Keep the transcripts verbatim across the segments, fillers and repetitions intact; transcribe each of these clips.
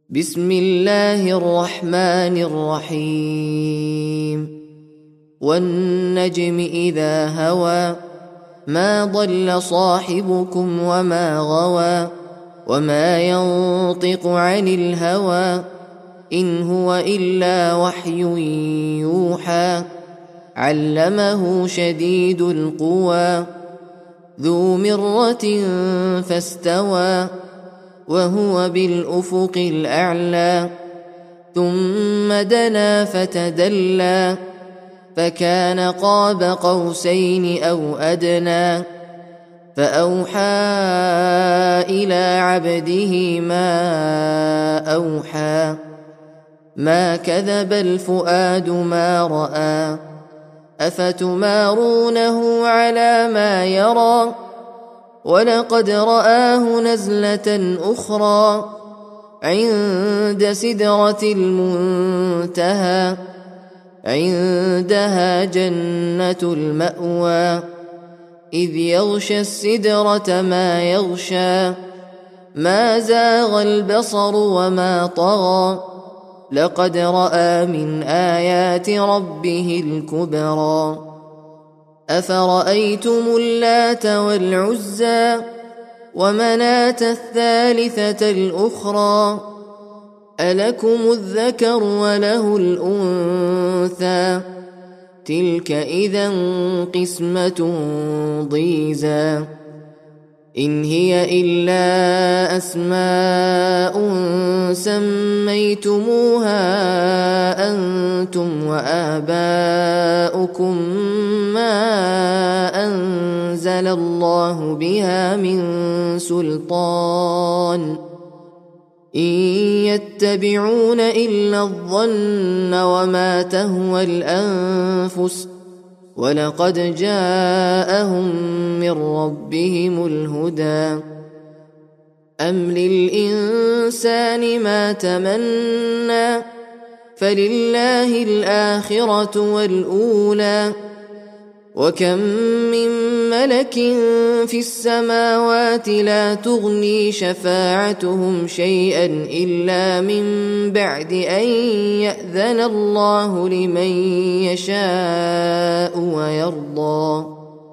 بسم الله الرحمن الرحيم والنجم إذا هوى ما ضل صاحبكم وما غوى وما ينطق عن الهوى إن هو إلا وحي يوحى علمه شديد القوى ذو مرة فاستوى وهو بالأفق الأعلى ثم دنا فتدلى فكان قاب قوسين أو أدنى فأوحى إلى عبده ما أوحى ما كذب الفؤاد ما رأى أفتمارونه على ما يرى ولقد رآه نزلة أخرى عند سدرة المنتهى عندها جنة المأوى إذ يغشى السدرة ما يغشى ما زاغ البصر وما طغى لقد رأى من آيات ربه الكبرى أفرأيتم اللات والعزى ومناة الثالثة الأخرى ألكم الذكر وله الأنثى تلك إذا قسمة ضيزى إن هي إلا أسماء سميتموها أنتم وآباؤكم ما أنزل الله بها من سلطان إن يتبعون إلا الظن وما تهوى الأنفس ولقد جاءهم من ربهم الهدى أم للإنسان ما تمنى فلله الآخرة والأولى وكم من ملك في السماوات لا تغني شفاعتهم شيئا إلا من بعد أن يأذن الله لمن يشاء ويرضى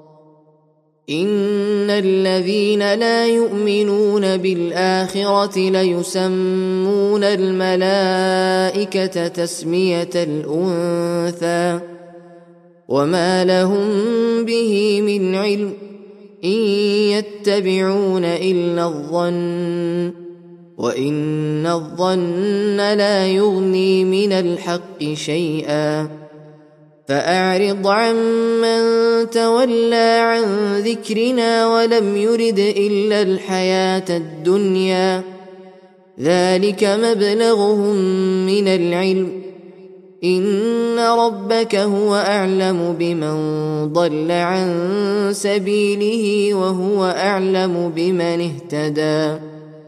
إن الذين لا يؤمنون بالآخرة ليسمون الملائكة تسمية الأنثى وما لهم به من علم إن يتبعون إلا الظن وإن الظن لا يغني من الحق شيئا فأعرض عمن تولى عن ذكرنا ولم يرد إلا الحياة الدنيا ذلك مبلغهم من العلم إن ربك هو أعلم بمن ضل عن سبيله وهو أعلم بمن اهتدى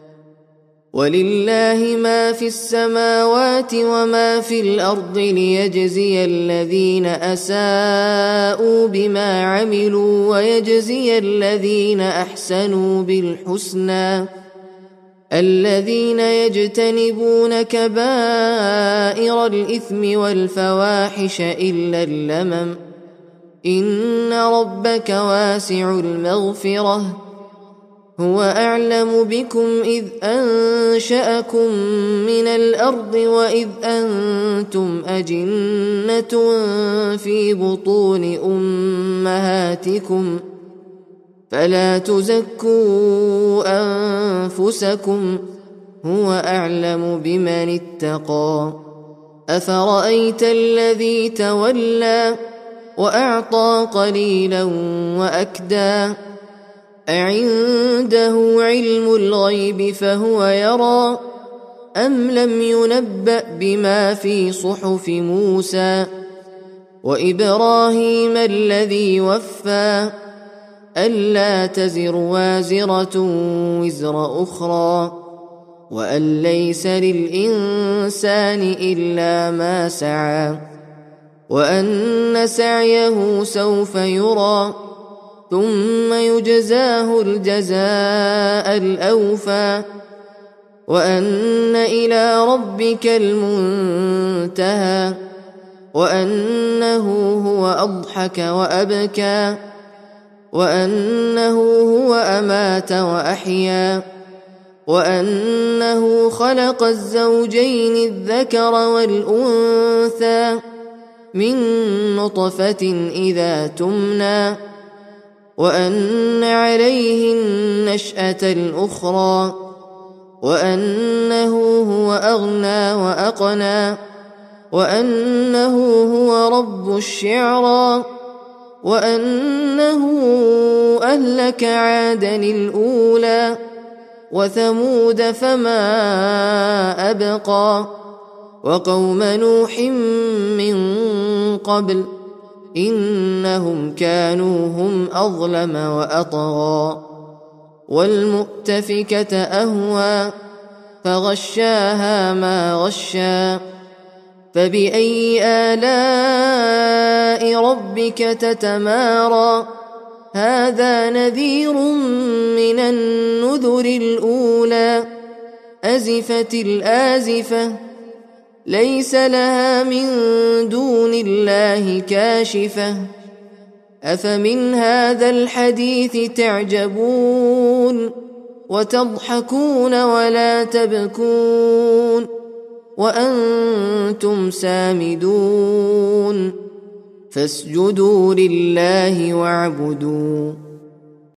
ولله ما في السماوات وما في الأرض ليجزي الذين أساءوا بما عملوا ويجزي الذين أحسنوا بالحسنى الذين يجتنبون كبائر الإثم والفواحش إلا اللمم إن ربك واسع المغفرة هو أعلم بكم إذ أنشأكم من الأرض وإذ أنتم أجنة في بطون أمهاتكم فلا تزكوا أنفسكم هو أعلم بمن اتقى أفرأيت الذي تولى وأعطى قليلا وأكدى أعنده علم الغيب فهو يرى أم لم ينبأ بما في صحف موسى وإبراهيم الذي وفى ألا تزر وازرة وزر أخرى وأن ليس للإنسان إلا ما سعى وأن سعيه سوف يرى ثم يجزاه الجزاء الأوفى وأن إلى ربك المنتهى وأنه هو أضحك وأبكى وأنه هو أمات وأحيا وأنه خلق الزوجين الذكر والأنثى من نطفة إذا تمنى وأن عليه النشأة الأخرى وأنه هو أغنى وأقنى وأنه هو رب الشعرى وأنه أهلك عادا الأولى وثمود فما أبقى وقوم نوح من قبل إنهم كانوا هم أظلم وأطغى والمؤتفكة أهوى فغشاها ما غشى فبأي آلاء ربك تتمارى هذا نذير من النذر الأولى أزفت الآزفة ليس لها من دون الله كاشفة أفمن هذا الحديث تعجبون وتضحكون ولا تبكون وأنتم سامدون فاسجدوا لله واعبدوا